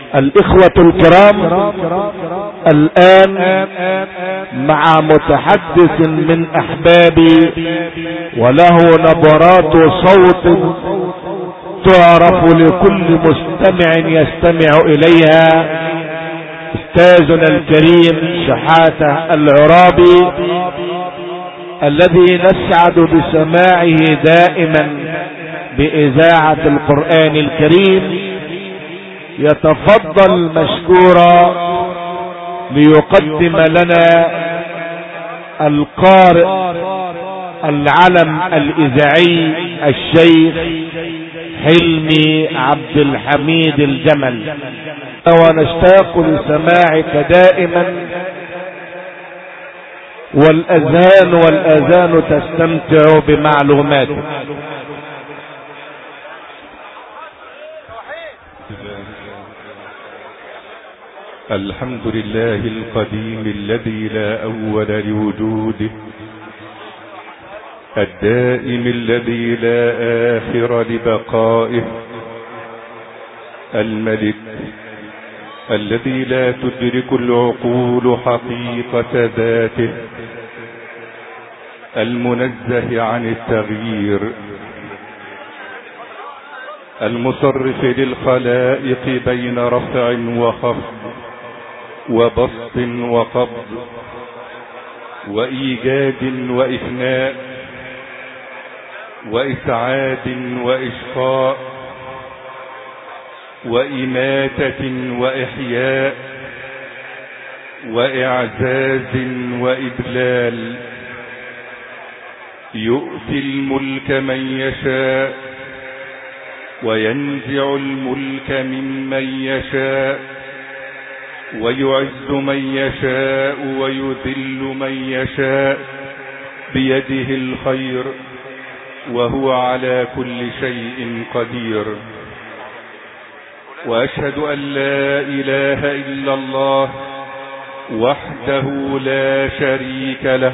الإخوة الكرام، الآن مع متحدث من أحبابي وله نبرات صوت تعرف لكل مستمع يستمع إليها، أستاذنا الكريم شحاتة العرابي، الذي نسعد بسماعه دائما بإذاعة القرآن الكريم. يتفضل مشكورا ليقدم لنا القارئ العلم الإذاعي الشيخ حلمي عبد الحميد الجمل. ونشتاق لسماعك دائما، والأذان تستمتع بمعلوماتك. الحمد لله القديم الذي لا أول لوجوده، الدائم الذي لا آخر لبقائه، الملك الذي لا تدرك العقول حقيقة ذاته، المنزه عن التغيير، المصرف للخلائق بين رفع وخفض وبسط وقبض وإيجاد وإفناء وإسعاد وإشقاء وإماتة وإحياء وإعزاز وإذلال، يؤتي الملك من يشاء وينزع الملك ممن يشاء، ويعز من يشاء ويذل من يشاء، بيده الخير وهو على كل شيء قدير. وأشهد أن لا إله إلا الله وحده لا شريك له،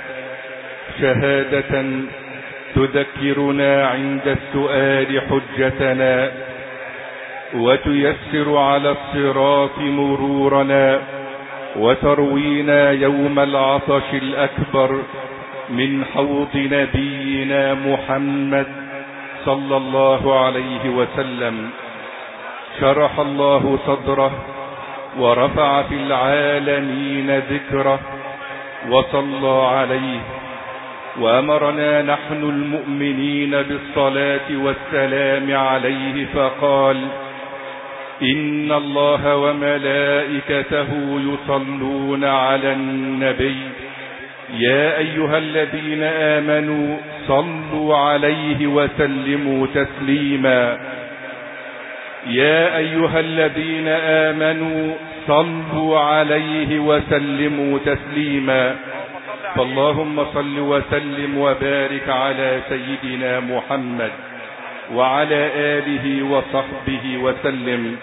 شهادة تذكرنا عند السؤال حجتنا، وتيسر على الصراط مرورنا، وتروينا يوم العطش الأكبر من حوض نبينا محمد صلى الله عليه وسلم. شرح الله صدره ورفع في العالمين ذكره وصلى عليه، وأمرنا نحن المؤمنين بالصلاة والسلام عليه فقال: إن الله وملائكته يصلون على النبي يا أيها الذين آمنوا صلوا عليه وسلموا تسليما. يا أيها الذين آمنوا صلوا عليه وسلموا تسليما. فاللهم صل وسلم وبارك على سيدنا محمد وعلى آله وصحبه وسلم.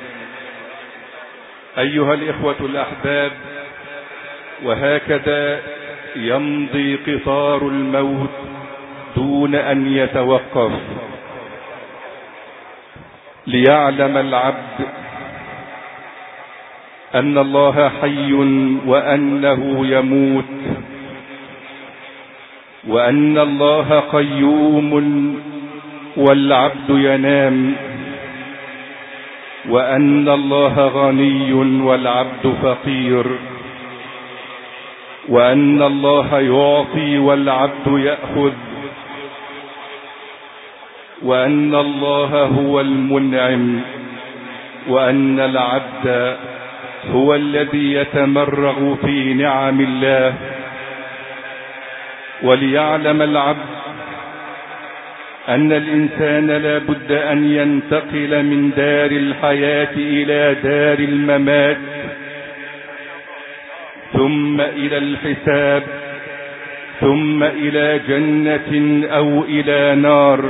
أيها الإخوة الأحباب، وهكذا يمضي قطار الموت دون أن يتوقف، ليعلم العبد أن الله حي وأنه يموت، وأن الله قيوم والعبد ينام، وأن الله غني والعبد فقير، وأن الله يعطي والعبد يأخذ، وأن الله هو المنعم، وأن العبد هو الذي يتمرغ في نعم الله. وليعلم العبد أن الإنسان لا بد أن ينتقل من دار الحياة إلى دار الممات، ثم إلى الحساب، ثم إلى جنة أو إلى نار.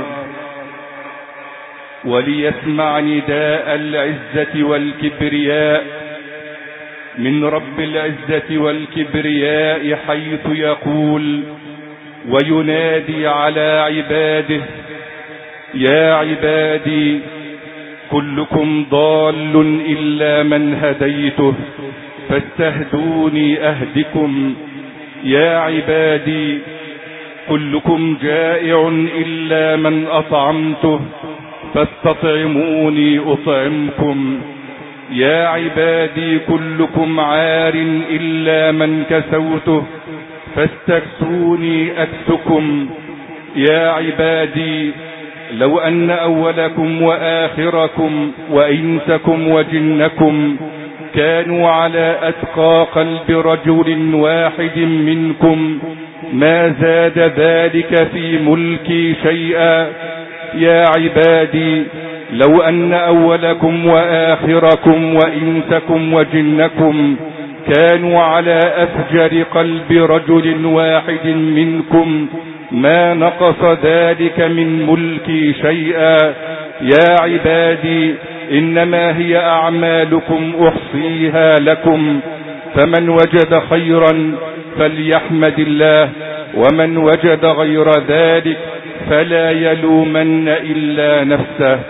وليسمع نداء العزة والكبرياء من رب العزة والكبرياء حيث يقول وينادي على عباده: يا عبادي كلكم ضال إلا من هديته فاستهدوني أهدكم. يا عبادي كلكم جائع إلا من أطعمته فاستطعموني أطعمكم. يا عبادي كلكم عار إلا من كسوته فاستكسوني أكسكم. يا عبادي لو أن أولكم وآخركم وإنسكم وجنكم كانوا على أتقى قلب رجل واحد منكم ما زاد ذلك في ملكي شيئا. يا عبادي لو أن أولكم وآخركم وإنسكم وجنكم كانوا على أفجر قلب رجل واحد منكم ما نقص ذلك من ملكي شيئا. يا عبادي إنما هي أعمالكم أحصيها لكم، فمن وجد خيرا فليحمد الله، ومن وجد غير ذلك فلا يلومن إلا نفسه.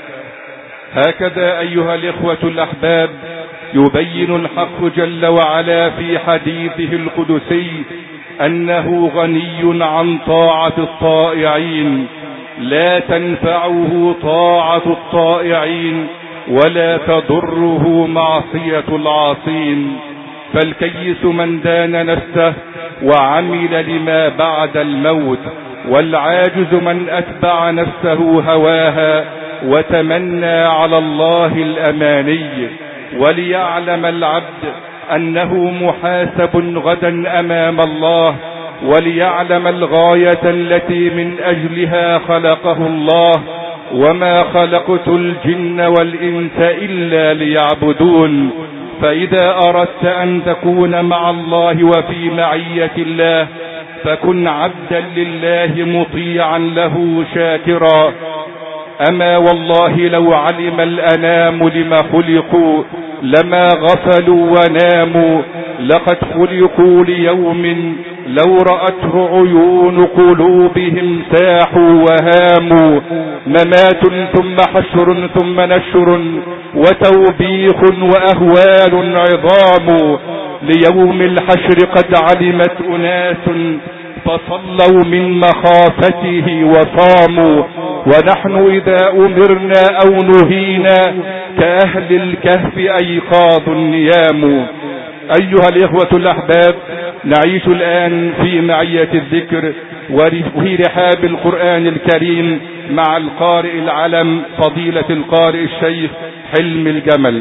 هكذا أيها الإخوة الأحباب يبين الحق جل وعلا في حديثه القدسي أنه غني عن طاعة الطائعين، لا تنفعه طاعة الطائعين ولا تضره معصية العاصين. فالكيس من دان نفسه وعمل لما بعد الموت، والعاجز من أتبع نفسه هواها وتمنى على الله الأماني. وليعلم العبد أنه محاسب غدا أمام الله، وليعلم الغاية التي من أجلها خلقه الله: وما خلقت الجن والإنس إلا ليعبدون. فإذا أردت أن تكون مع الله وفي معية الله فكن عبدا لله مطيعا له شاكرا. أما والله لو علم الأنام لما خلقوا لما غفلوا وناموا، لقد خلقوا ليوم لو رأته عيون قلوبهم ساحوا وهاموا. ممات ثم حشر ثم نشر وتوبيخ وأهوال عظام. ليوم الحشر قد علمت أناس فصلوا من مخافته وصاموا، ونحن إذا أمرنا أو نهينا كأهل الكهف أيقاظ نيام. أيها الإخوة الأحباب، نعيش الآن في معية الذكر وفي رحاب القرآن الكريم مع القارئ العلم فضيلة القارئ الشيخ حلم الجمل.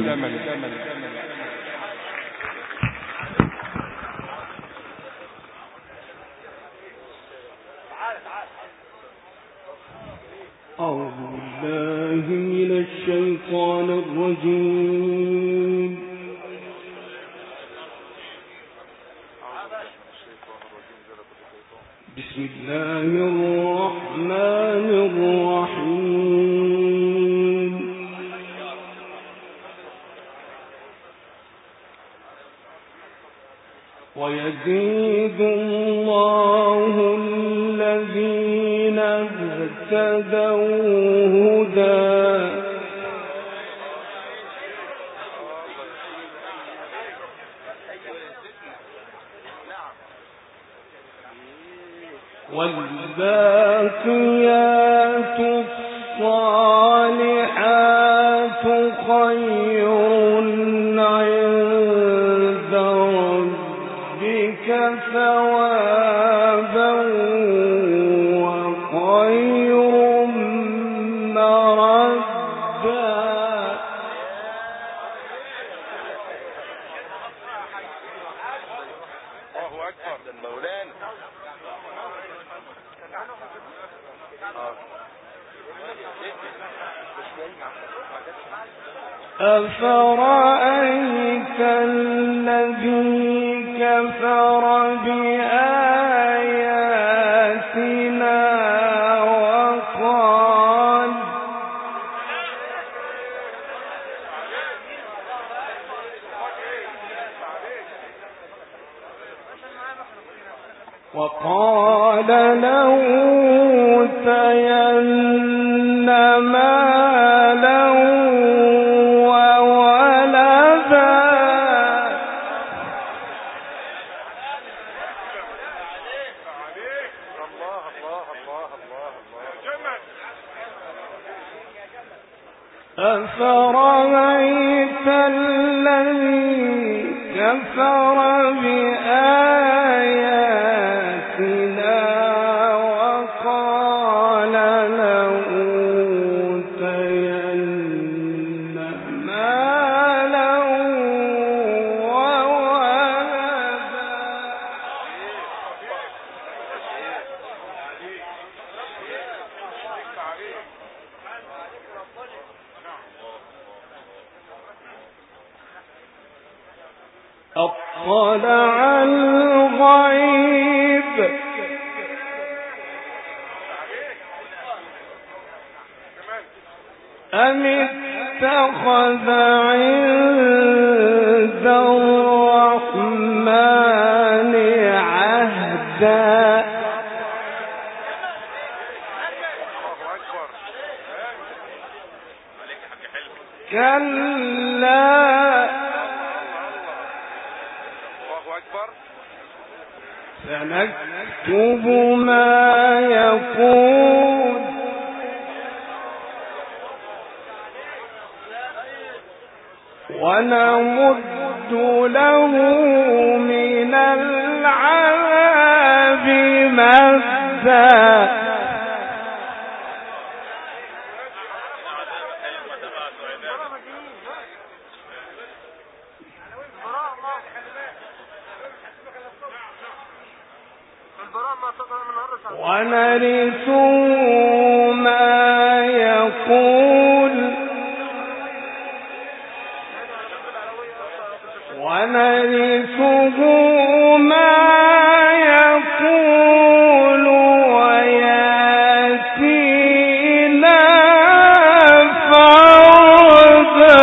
أعوذ بالله من الشيطان الرجيم. بسم الله الرحمن الرحيم. ويزيد الله الذين اهتدوا هدى والباقيات الصالحات خير عند ربك ثوابا وخير مردا. أفرأيت الذي كفر بآياتنا وقال لأوتين مالا كفر بآياتنا وقال لأوتين مالا وولدا. أطلع الغيب أم اتخذ عند الرحمن عهدا. كلا سنكتب ما يقول ونمد له من العذاب مدا. ونرثه ما يقول وياتينا فردا.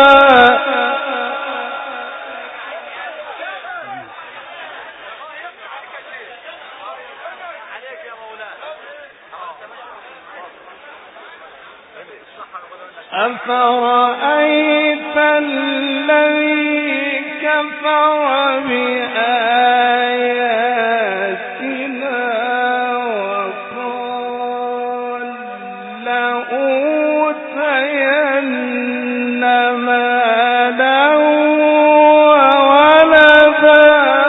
أفرأيت الذي كفر بآياتنا وقال لأوتين مالا وولدا.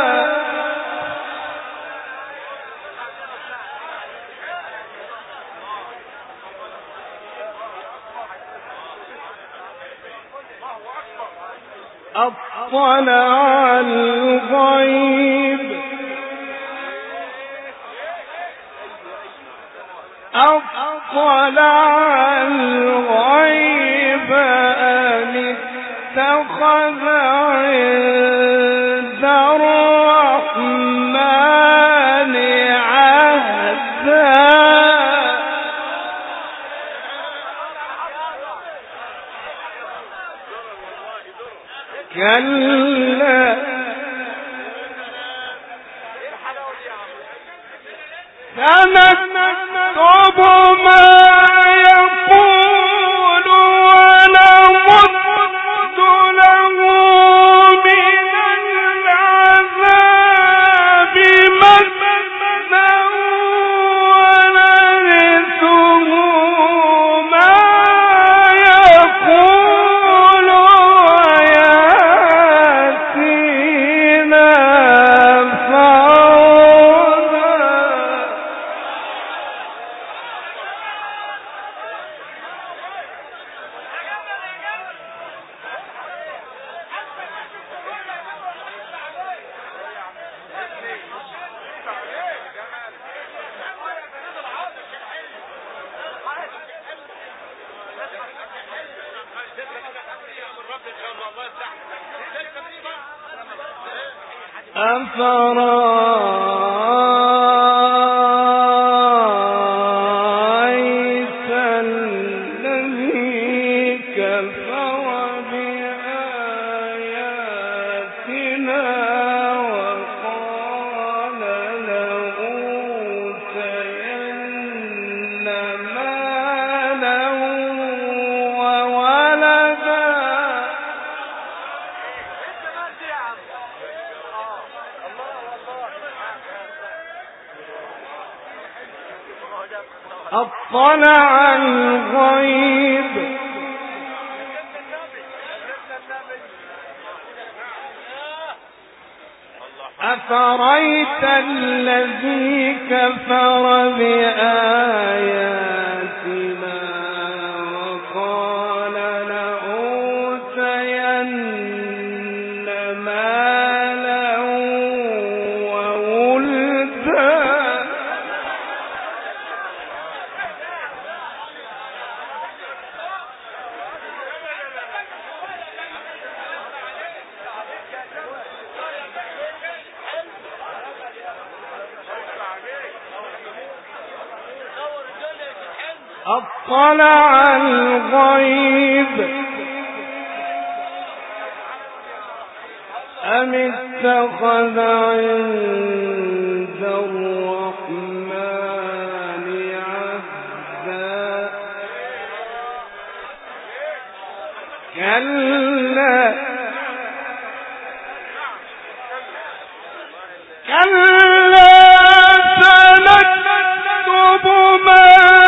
أطلع الغيب أم اتخذ عند الرحمن عهدا. كلا سنكتب ما يقول ونمد له من العذاب مدا ونرثه ما يقول وياتينا فردا. أفرأيت الذي كفر بآياتنا وقال لأوتين مالا وولدا. أطلع الغيب أفرأيت الذي كفر بآياتنا وقال لأوتين مالا وولدا أطلع الغيب أم اتخذ عند الرحمن عهدا كلا سنكتب ما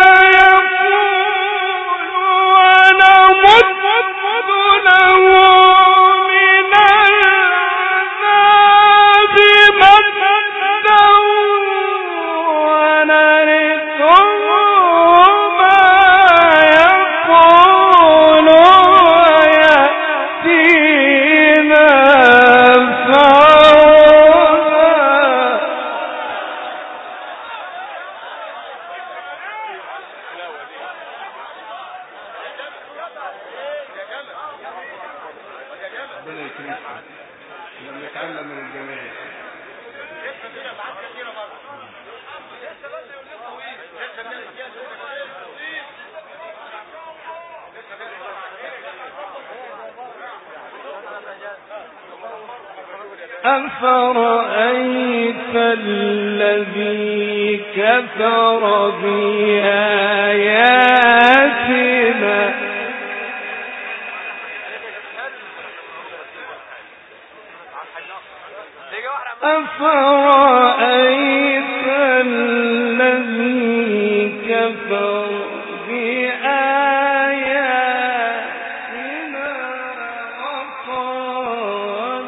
أفرأيت الذي كفر بآياتنا أفرأيت الذي كفر بآياتنا وقال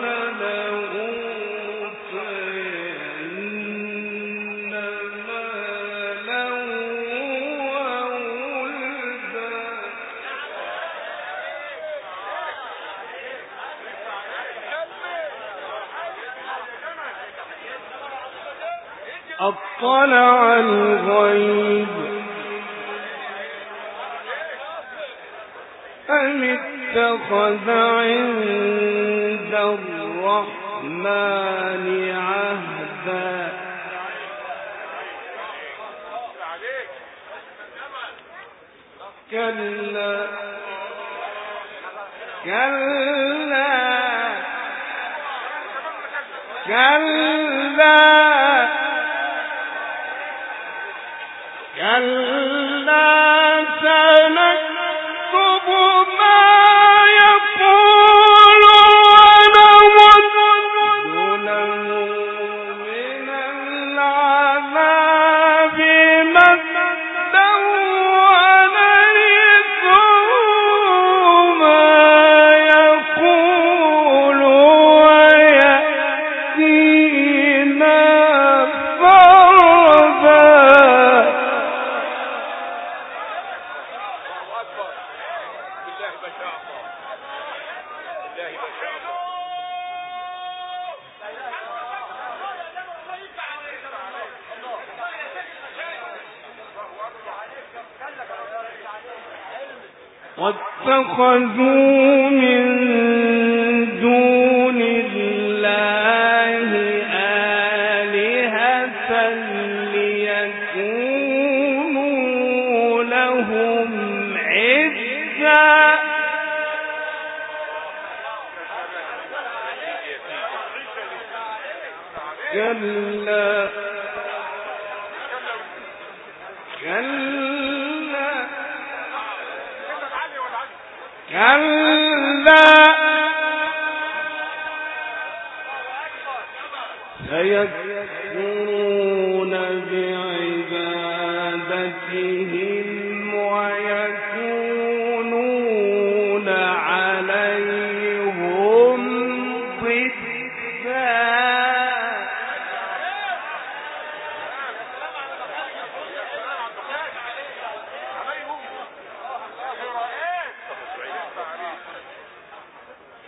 لأوتين مالا وولدا أطلع الغيب أم اتخذ عند الرحمن عهدا كلا سنكتب ما يقول ونمد له من العذاب مدا ونرثه ما يقول ويأتينا فردا واتخذوا من دون الله آلهة ليكونوا لهم عزا كلا سيكفرون بعبادتهم ويكونون عليهم ضدا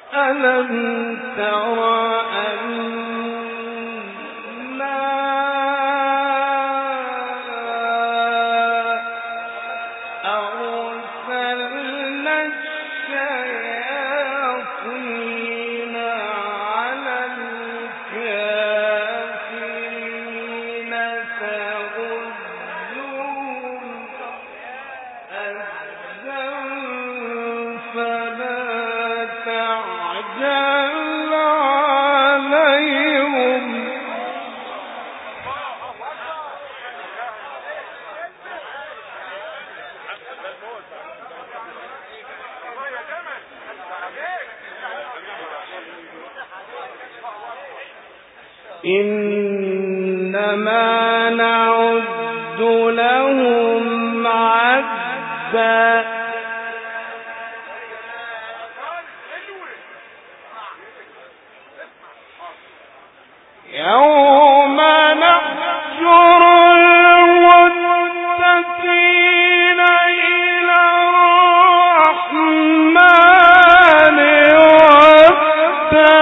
ألم تر إنما نعد لهم عدا يوم نحشر المتقين إلى الرحمن وفدا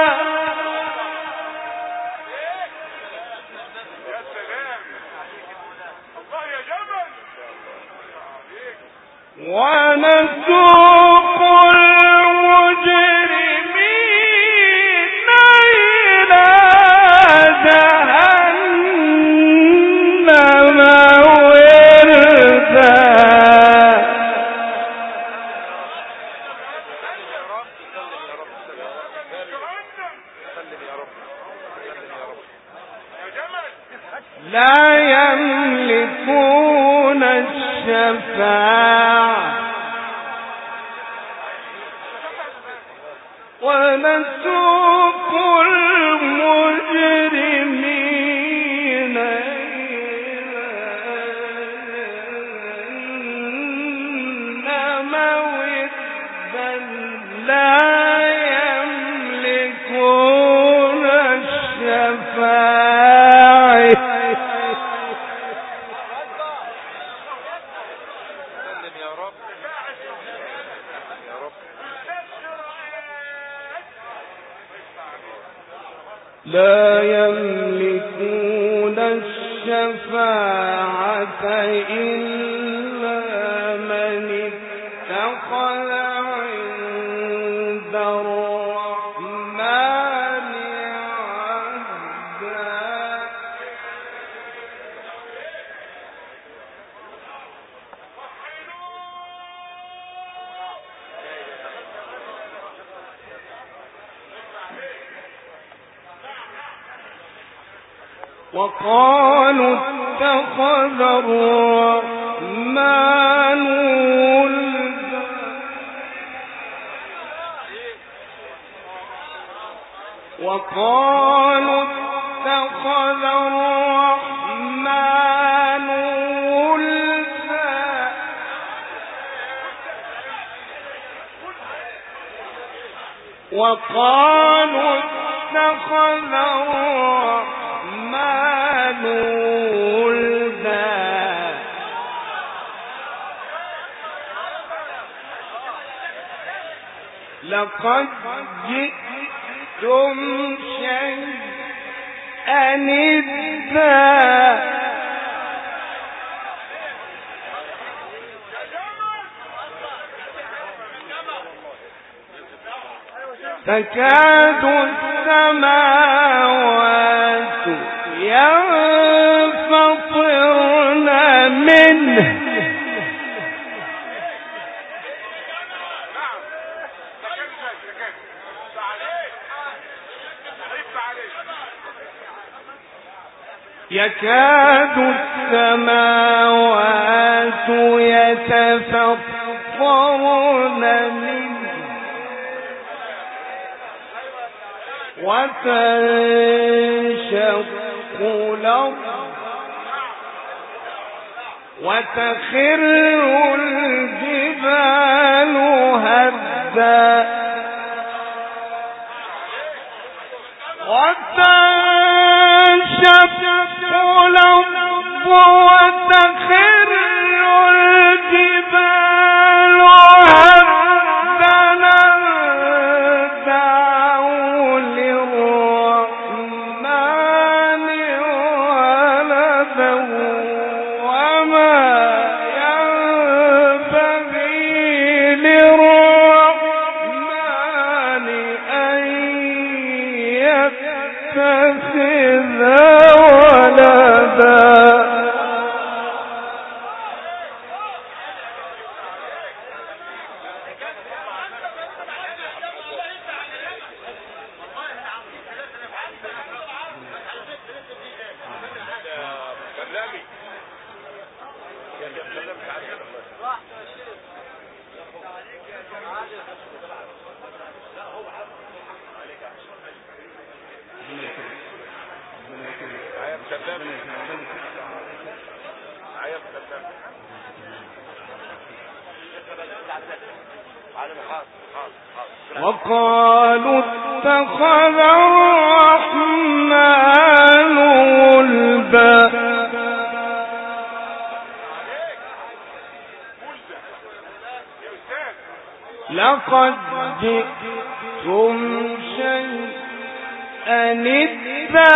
ونسوق المجرمين إلى جهنم وردا لا يملكون الشفاعة ونسوق المجرمين إلى جهنم وردا لا يملكون الشفاعة لا يملكون الشفاعة إلا من اتخذ عند الرحمن عهدا وقالوا اتخذ الرحمن ولدا وقالوا اتخذ الرحمن ولدا وقالوا اتخذ الرحمن ولدا لقد جئتم شيئا إدا تكاد السماوات ينفطرن منه يكاد السماوات يتفطرن منه وتنشق الأرض وتخر الجبال هدا وتنشق الأرض وتخر الجبال هدا وقالوا اتخذ الرحمن ولدا لقد جئتم شيئا إدا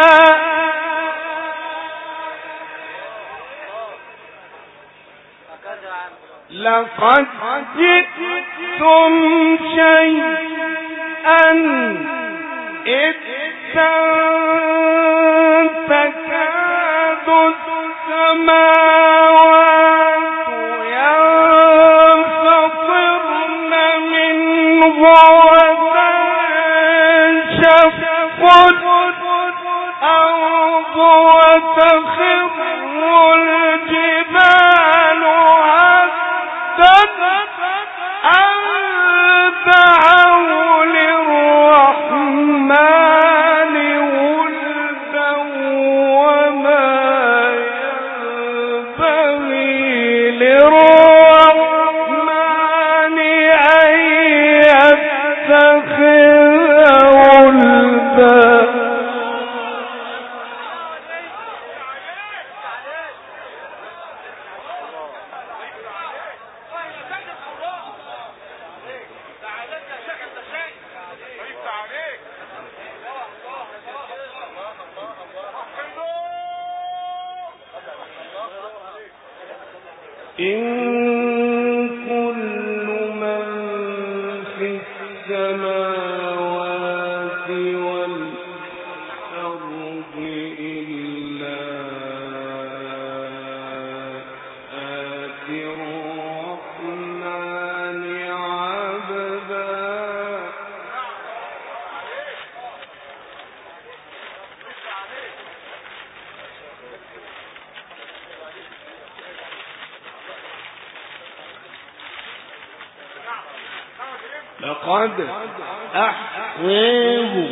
لقد جئتم شيئا إدا تكاد السماوات ينفطرن منه وتنشق الأرض وتخر الجبال أن دعوا للرحمن ولدا وما ينبغي للرحمن أن يتخذ ولدا إن كل من في السماوات والأرض إلا آتي الرحمن عبدا لقد أحصيهم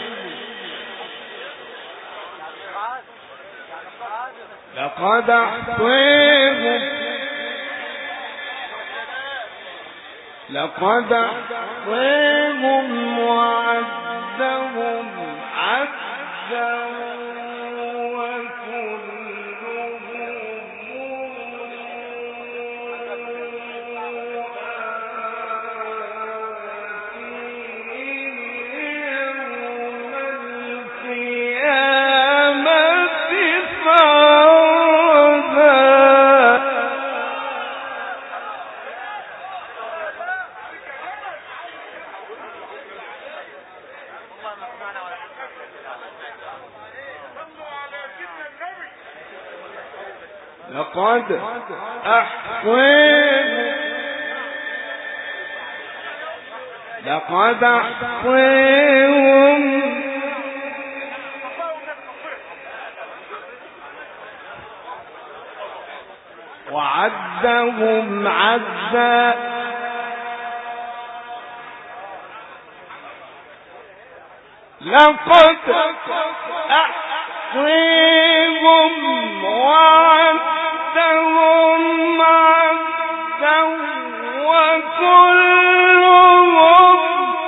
لقد أحصيهم لقد أحصيهم وعدهم عدا لقد أحصيهم لقد أحصيهم وعدهم عدا لقد أحصيهم وعدهم عدا وكلهم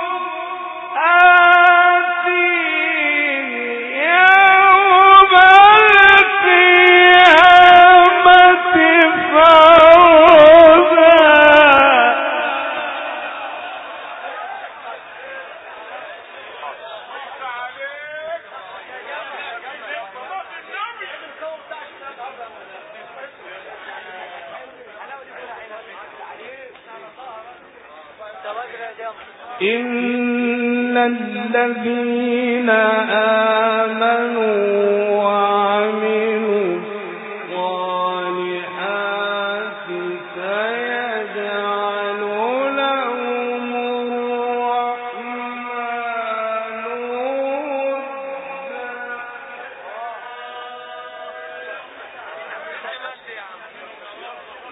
آتيه يوم القيامة فردا إن الذين آمنوا وعملوا الصالحات سيجعل لهم الرحمن ودا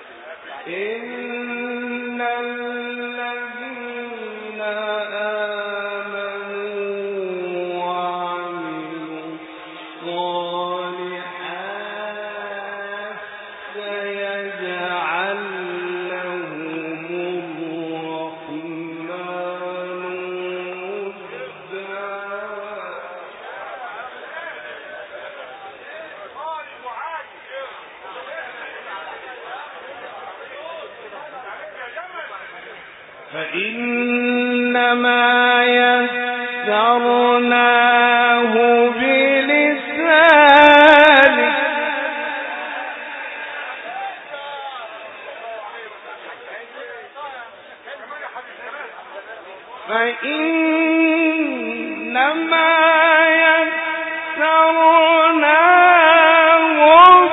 فإنما يسرناه بلسانك فإنما يسرناه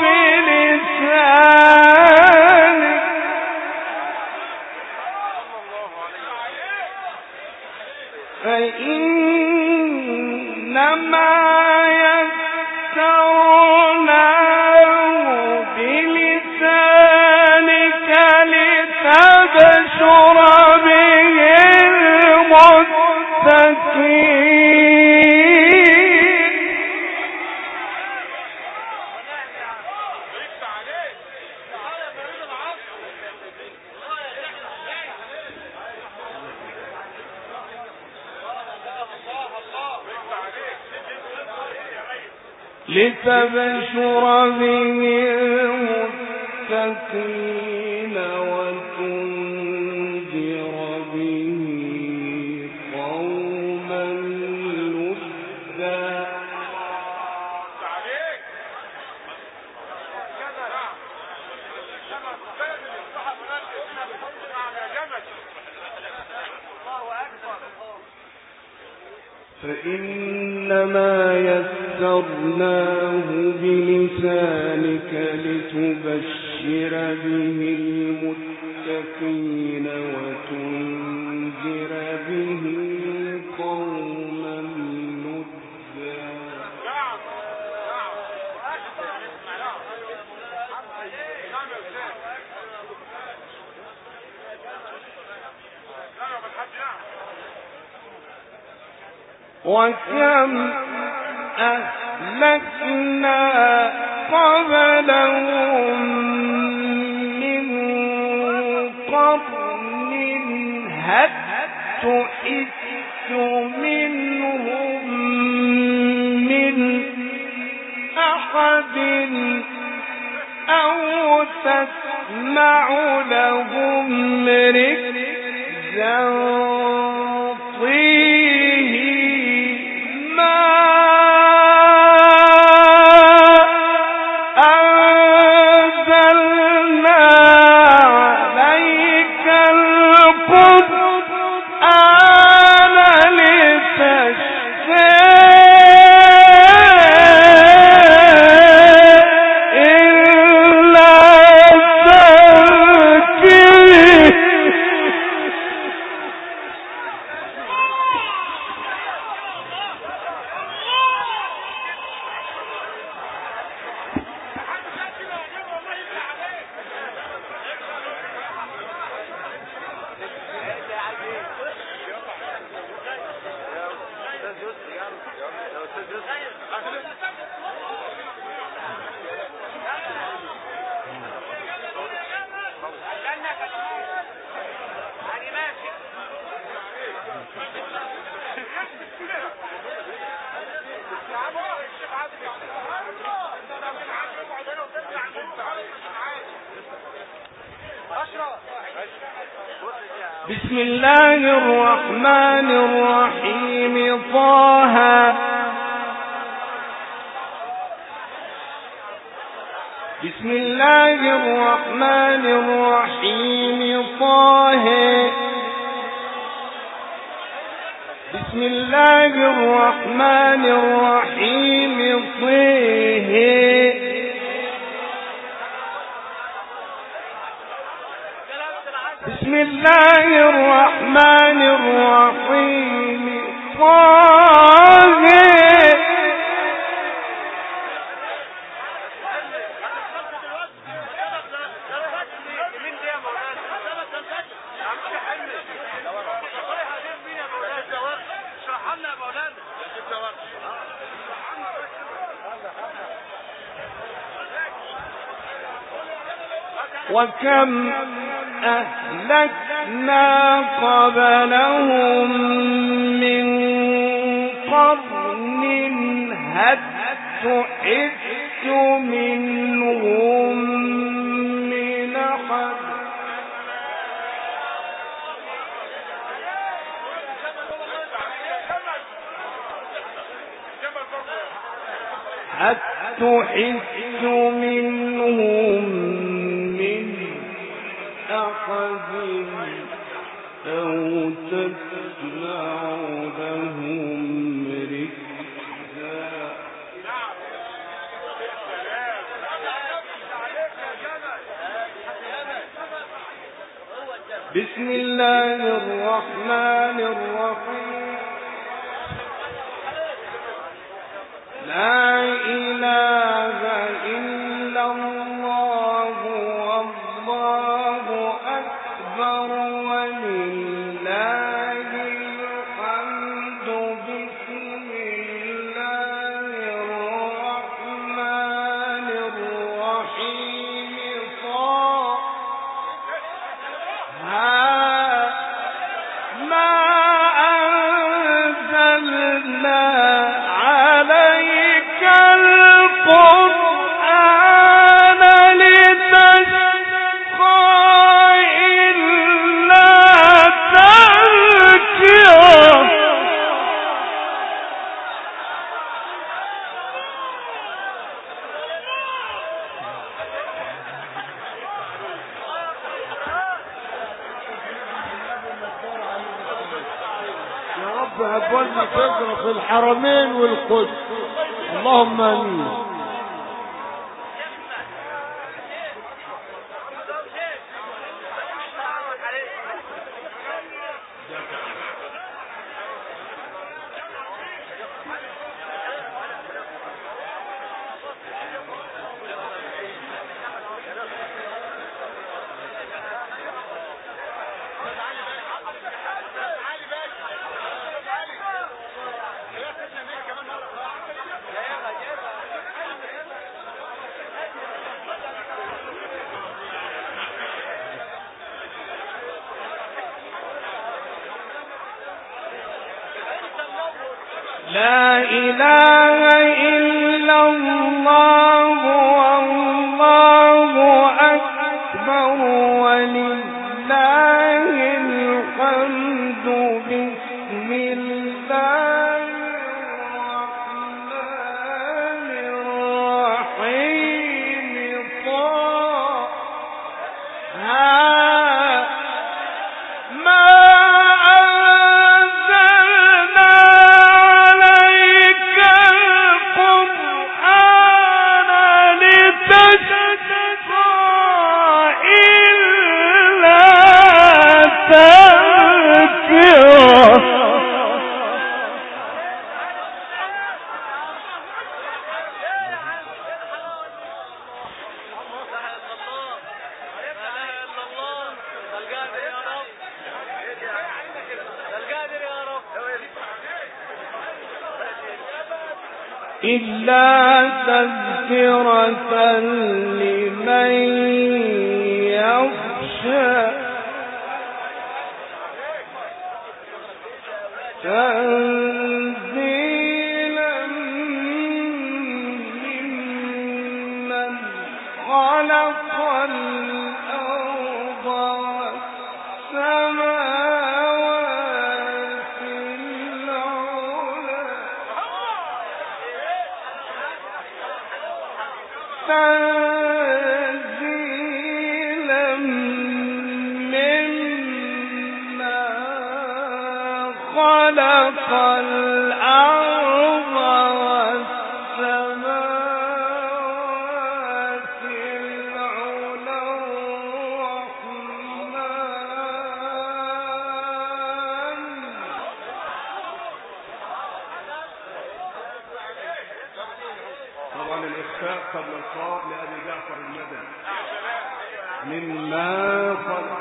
بلسانك فإنما يسرناه بلسانك لتبشر به المتقين لتبشر به المتقين وتنذر به قوما لدا فإنما يسرناه بلسانك لتبشر به المتقين وتنذر به قوما لدا وكم أهلكنا قبلهم من قرن هل تحس منهم من أحد أو تسمع لهم ركزا بسم الله الرحمن الرحيم طه بسم الله الرحمن الرحيم طه بسم الله الرحمن الرحيم طه بسم الله الرحمن الرحيم طه وكم أهلكنا قبلهم من قرن هل تحس منهم من أحد هل تحس منهم من أحد أو تسمع لهم ركزا. بسم الله الرحمن الرحيم. لا إله إلا الله والله أكبر ولله الحمد. بسم الله الرحمن الرحيم. ما أنزلنا عليك القرآن لتشقى إلا تذكرة. يا رب هبولنا فكرة في الحرمين والقدس، اللهم امين. لا إله إلا الله والله أكبر ولله الحمد. بسم الله الرحمن الرحيم. ما إلا تذكرة لمن يخشى. تنزيلا ممن خلق الأرض والسماوات العلى. تنزيلا مما خلق الأرض والسماوات العلى الرحمن. طبعا الإخفاء قبل القاء لأبي جعفر المدني. مما خلق.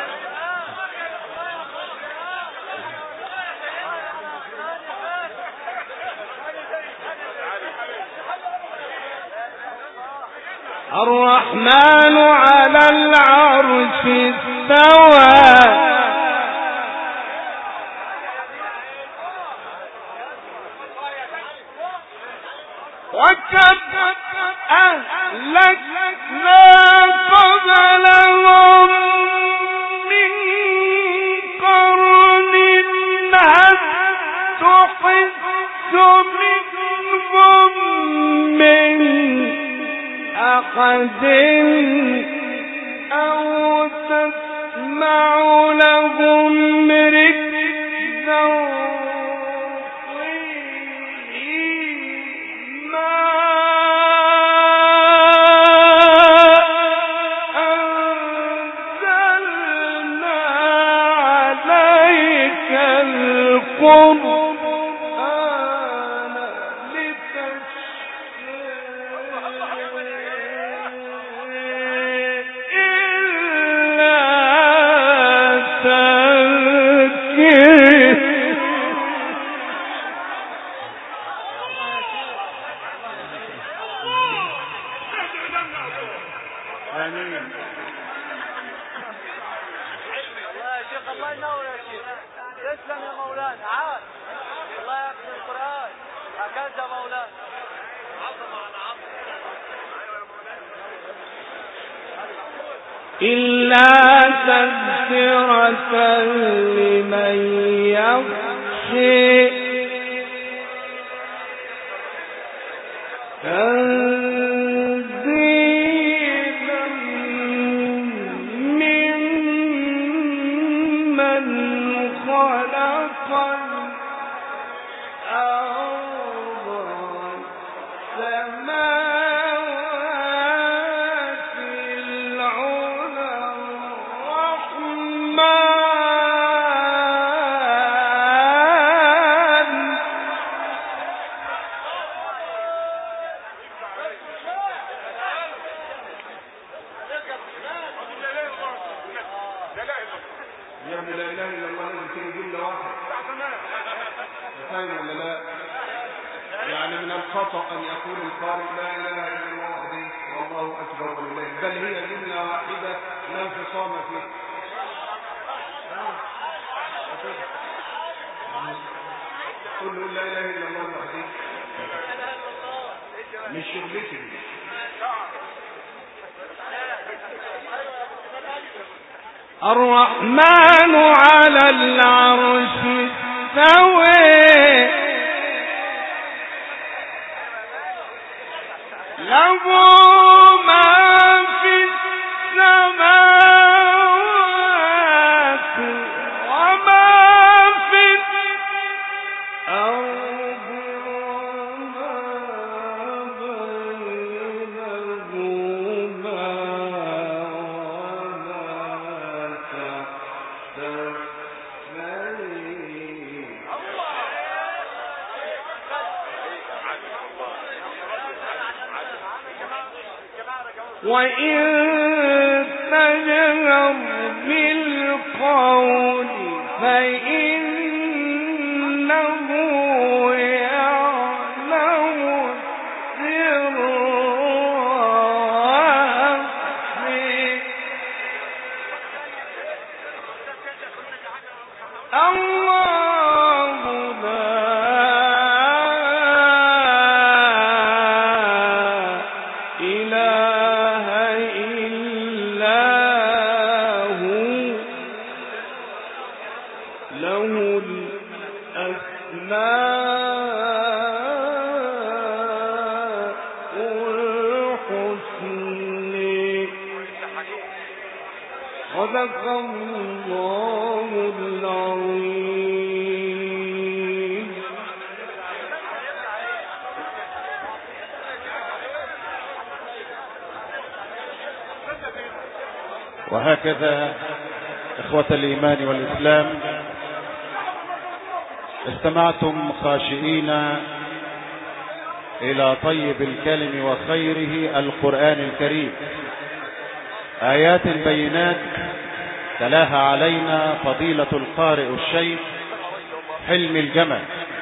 الرحمن على العرش استوى. وكم أهلكنا قبلهم من قرن هل تحس منهم من أحد أو تسمع لهم ركزا إلا تذكرة لمن يخشى تنزيلا ممن خلق الأرض والسماوات العلى الرحمن يا ابن لا اله الا الله لازم تيجي جمله واحده. فاهم ولا لا؟ يعني من الخطا ان يقول القارئ لا اله الا الله وحده والله اكبر ولله، بل هي جمله واحده لا انفصام فيها. قل له لا اله الا الله وحده مش شغلتي. الرحمن على العرش استوى له ما في السماوات وما في الأرض وما بينهما وإن تجهر بالقول فإنه يعلم السر وأخفي الله لا إله إلا هو له الأسماء الحسنى صدق الله العظيم. وهكذا إخوة الإيمان والإسلام استمعتم خاشئين إلى طيب الكلم وخيره القرآن الكريم، آيات بينات تلاها علينا فضيلة القارئ الشيخ حلمي الجمل.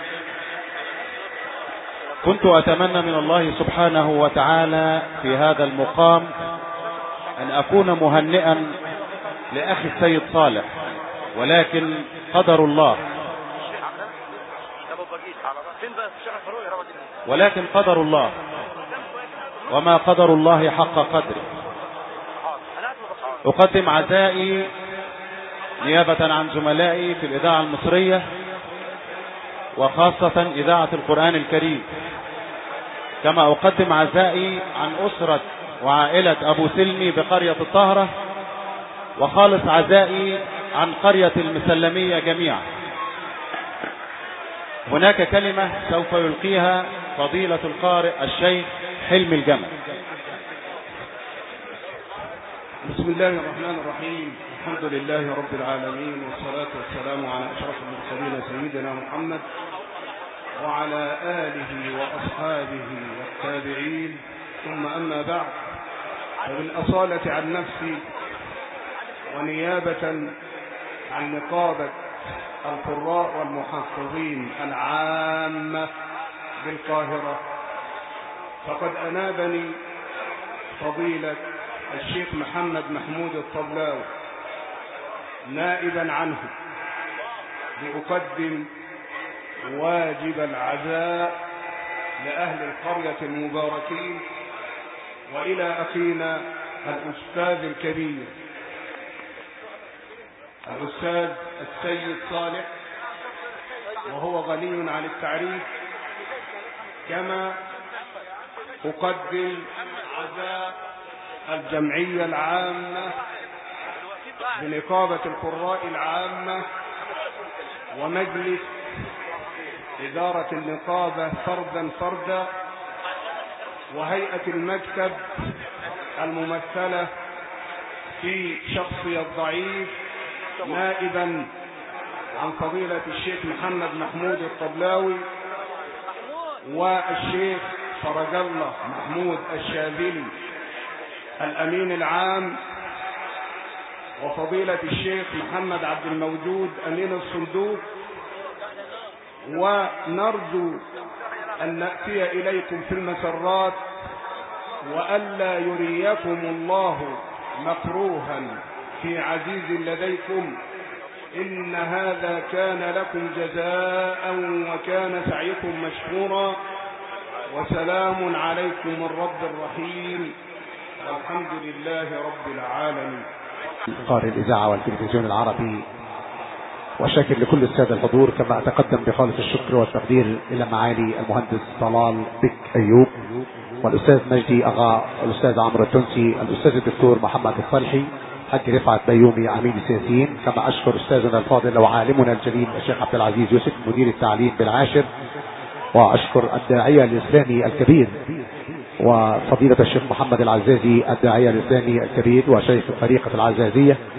كنت أتمنى من الله سبحانه وتعالى في هذا المقام أن أكون مهنئا لأخي السيد صالح، ولكن قدر الله وما قدر الله حق قدره. أقدم عزائي نيابة عن زملائي في الإذاعة المصرية وخاصة إذاعة القرآن الكريم، كما أقدم عزائي عن أسرة وعائلة أبو سلمي بقرية الطهرة، وخالص عزائي عن قرية المسلمية جميعا. هناك كلمة سوف يلقيها فضيلة القارئ الشيخ حلمي الجمل. بسم الله الرحمن الرحيم. الحمد لله رب العالمين، والصلاة والسلام على أشرف المرسلين سيدنا محمد وعلى آله وأصحابه والتابعين، ثم أما بعد. فبالأصالة عن نفسي ونيابة عن نقابة القراء والمحفظين العامة بالقاهرة، فقد أنابني فضيلة الشيخ محمد محمود الطبلاوي نائبا عنه لأقدم واجب العزاء لأهل القرية المباركين، وإلى أخينا الأستاذ الكبير الأستاذ السيد صالح، وهو غني عن التعريف. كما أقدم عزاء الجمعية العامة بنقابة القراء العامة ومجلس إدارة النقابة فردا، وهيئة المكتب الممثلة في شخصي الضعيف نائبا عن فضيلة الشيخ محمد محمود الطبلاوي، والشيخ فرج الله محمود الشاذلي الأمين العام، وفضيلة الشيخ محمد عبد الموجود أمين الصندوق. ونرجو أن نأتي إليكم في المسرات، وألا يريكم الله مكروها في عزيز لديكم، إن هذا كان لكم جزاء وكان سعيكم مشكورا. وسلام عليكم من رب الرحيم، والحمد لله رب العالمين. قارئ الإذاعة والتلفزيون العربي، وشاكر لكل السادة الحضور، كما أتقدم بخالص الشكر والتقدير إلى معالي المهندس طلال بك أيوب، والأستاذ مجدي أغا، والأستاذ عمرو التونسي، الأستاذ الدكتور محمد الصالحي، حاج رفعت بيومي عميد السياسيين. كما أشكر أستاذنا الفاضل وعالمنا الجليل الشيخ عبد العزيز يوسف مدير التعليم بالعاشر، وأشكر الداعية الإسلامي الكبير وفضيلة الشيخ محمد العزازي الداعية الإسلامي الكبير وشيخ طريقة العزازية.